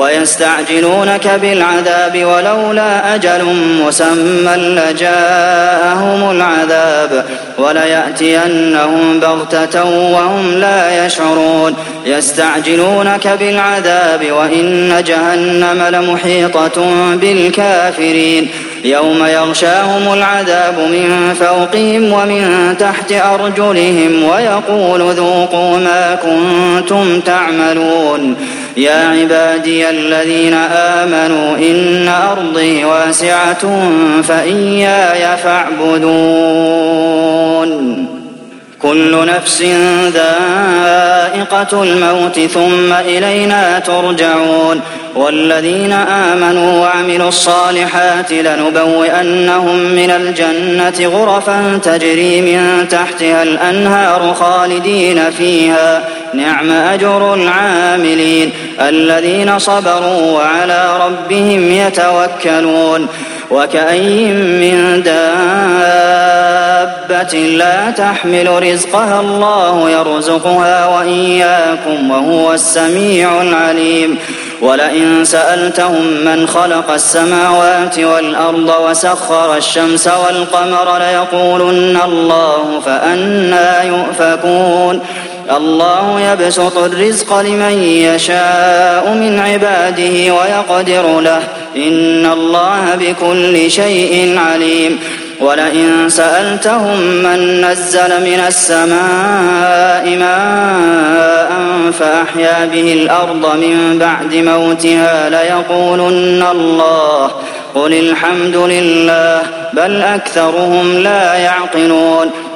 ويستعجلونك بالعذاب ولولا أجل مسمى لجاءهم العذاب وليأتينهم بغتة وهم لا يشعرون يستعجلونك بالعذاب وإن جهنم لمحيطة بالكافرين يوم يغشاهم العذاب من فوقهم ومن تحت أرجلهم ويقول ذوقوا ما كنتم تعملون يا عبادي الذين آمنوا إن أرضي واسعة فإياي فاعبدون كل نفس ذائقة الموت ثم إلينا ترجعون والذين آمنوا وعملوا الصالحات لنبوئنهم من الجنة غرفا تجري من تحتها الأنهار خالدين فيها نعم أجر العاملين الذين صبروا وعلى ربهم يتوكلون وكأين من دابة لا تحمل رزقها الله يرزقها وإياكم وهو السميع العليم ولئن سألتهم من خلق السماوات والأرض وسخر الشمس والقمر ليقولن الله فأنى يؤفكون الله يبسط الرزق لمن يشاء من عباده ويقدر له إن الله بكل شيء عليم ولئن سألتهم من نزل من السماء ماء فأحيا به الأرض من بعد موتها ليقولن الله قل الحمد لله بل أكثرهم لا يعقلون